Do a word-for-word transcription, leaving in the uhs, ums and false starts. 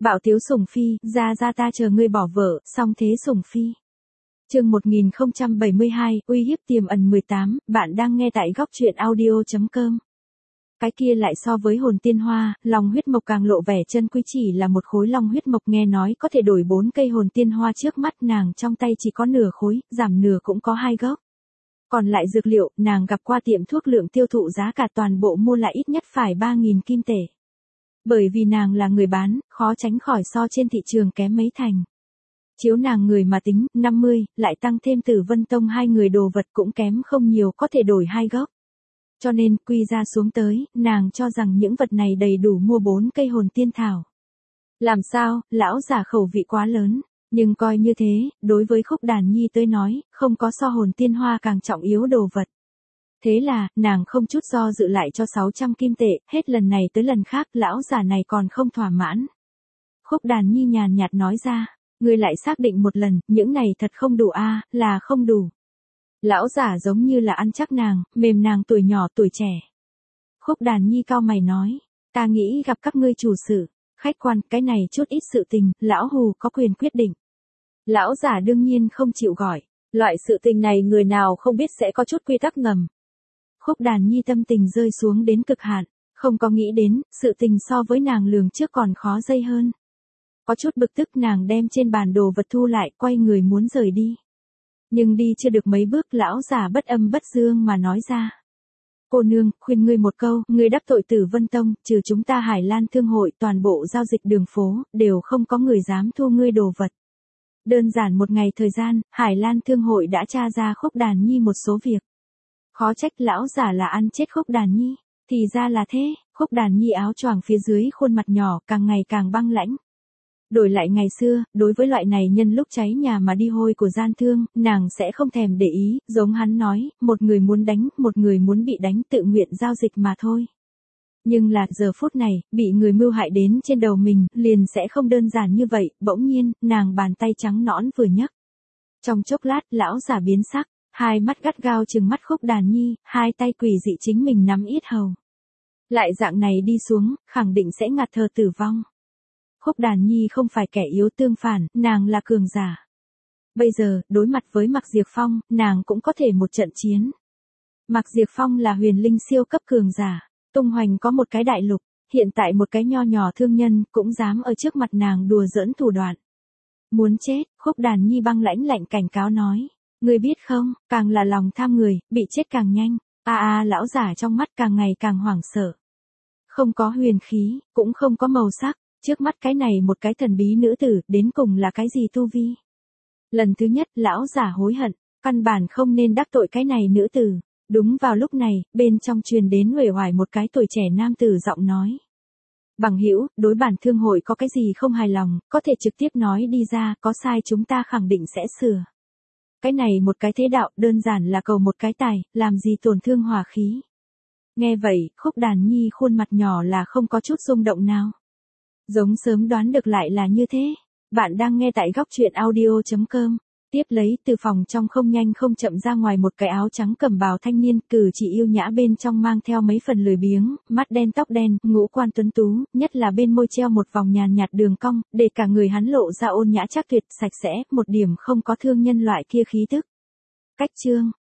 Bạo tiếu sủng phi, ra ra ta chờ ngươi bỏ vợ, xong thế sủng phi. Chương một nghìn không trăm bảy mươi hai, uy hiếp tiềm ẩn mười tám, bạn đang nghe tại góc truyện audio chấm com. Cái kia lại so với hồn tiên hoa, long huyết mộc càng lộ vẻ chân quý, chỉ là một khối long huyết mộc nghe nói có thể đổi bốn cây hồn tiên hoa, trước mắt nàng trong tay chỉ có nửa khối, giảm nửa cũng có hai gốc. Còn lại dược liệu, nàng gặp qua tiệm thuốc lượng tiêu thụ giá cả toàn bộ mua lại ít nhất phải ba nghìn kim tệ. Bởi vì nàng là người bán, khó tránh khỏi so trên thị trường kém mấy thành. Chiếu nàng người mà tính, năm mươi, lại tăng thêm Tử Vân Tông hai người đồ vật cũng kém không nhiều, có thể đổi hai gốc. Cho nên, quy ra xuống tới, nàng cho rằng những vật này đầy đủ mua bốn cây hồn tiên thảo. Làm sao, lão giả khẩu vị quá lớn, nhưng coi như thế, đối với Khúc Đàn Nhi tới nói, không có so hồn tiên hoa càng trọng yếu đồ vật. Thế là, nàng không chút do dự lại cho sáu trăm kim tệ, hết lần này tới lần khác, lão giả này còn không thỏa mãn. Khúc Đàn Nhi nhàn nhạt nói ra, ngươi lại xác định một lần, những này thật không đủ a, à, là không đủ. Lão giả giống như là ăn chắc nàng, mềm nàng tuổi nhỏ tuổi trẻ. Khúc Đàn Nhi cau mày nói, ta nghĩ gặp các ngươi chủ sự, khách quan, cái này chút ít sự tình, lão hù có quyền quyết định. Lão giả đương nhiên không chịu gọi, loại sự tình này người nào không biết sẽ có chút quy tắc ngầm. Khúc Đàn Nhi tâm tình rơi xuống đến cực hạn, không có nghĩ đến, sự tình so với nàng lường trước còn khó dây hơn. Có chút bực tức, nàng đem trên bàn đồ vật thu lại, quay người muốn rời đi. Nhưng đi chưa được mấy bước, lão giả bất âm bất dương mà nói ra. Cô nương, khuyên ngươi một câu, ngươi đắc tội Tử Vân Tông, trừ chúng ta Hải Lan Thương hội, toàn bộ giao dịch đường phố, đều không có người dám thu ngươi đồ vật. Đơn giản một ngày thời gian, Hải Lan Thương hội đã tra ra Khúc Đàn Nhi một số việc. Khó trách lão giả là ăn chết Khúc Đàn Nhi, thì ra là thế. Khúc Đàn Nhi áo choàng phía dưới khuôn mặt nhỏ càng ngày càng băng lãnh. Đổi lại ngày xưa, đối với loại này nhân lúc cháy nhà mà đi hôi của gian thương, nàng sẽ không thèm để ý, giống hắn nói, một người muốn đánh, một người muốn bị đánh, tự nguyện giao dịch mà thôi. Nhưng là giờ phút này, bị người mưu hại đến trên đầu mình, liền sẽ không đơn giản như vậy, bỗng nhiên, nàng bàn tay trắng nõn vừa nhấc. Trong chốc lát, lão giả biến sắc, hai mắt gắt gao trừng mắt Khúc Đàn Nhi, hai tay quỷ dị chính mình nắm yết hầu. Lại dạng này đi xuống, khẳng định sẽ ngạt thở tử vong. Khúc Đàn Nhi không phải kẻ yếu, tương phản, nàng là cường giả. Bây giờ, đối mặt với Mạc Diệp Phong, nàng cũng có thể một trận chiến. Mạc Diệp Phong là huyền linh siêu cấp cường giả, tung hoành có một cái đại lục, hiện tại một cái nho nhỏ thương nhân cũng dám ở trước mặt nàng đùa giỡn thủ đoạn. Muốn chết, Khúc Đàn Nhi băng lãnh lạnh cảnh cáo nói, ngươi biết không, càng là lòng tham người, bị chết càng nhanh. A a, lão giả trong mắt càng ngày càng hoảng sợ. Không có huyền khí, cũng không có màu sắc. Trước mắt cái này một cái thần bí nữ tử, đến cùng là cái gì tu vi? Lần thứ nhất, lão giả hối hận, căn bản không nên đắc tội cái này nữ tử. Đúng vào lúc này, bên trong truyền đến uể oải một cái tuổi trẻ nam tử giọng nói. Bằng hữu, đối bản thương hội có cái gì không hài lòng, có thể trực tiếp nói đi ra, có sai chúng ta khẳng định sẽ sửa. Cái này một cái thế đạo, đơn giản là cầu một cái tài, làm gì tổn thương hòa khí. Nghe vậy, Khúc Đàn Nhi khuôn mặt nhỏ là không có chút rung động nào. Giống sớm đoán được lại là như thế. Bạn đang nghe tại góc truyện audio chấm com. Tiếp lấy, từ phòng trong không nhanh không chậm ra ngoài một cái áo trắng cẩm bào thanh niên, cử chỉ yêu nhã bên trong mang theo mấy phần lười biếng, mắt đen tóc đen, ngũ quan tuấn tú, nhất là bên môi treo một vòng nhàn nhạt đường cong, để cả người hắn lộ ra ôn nhã chắc tuyệt, sạch sẽ, một điểm không có thương nhân loại kia khí tức. Cách chương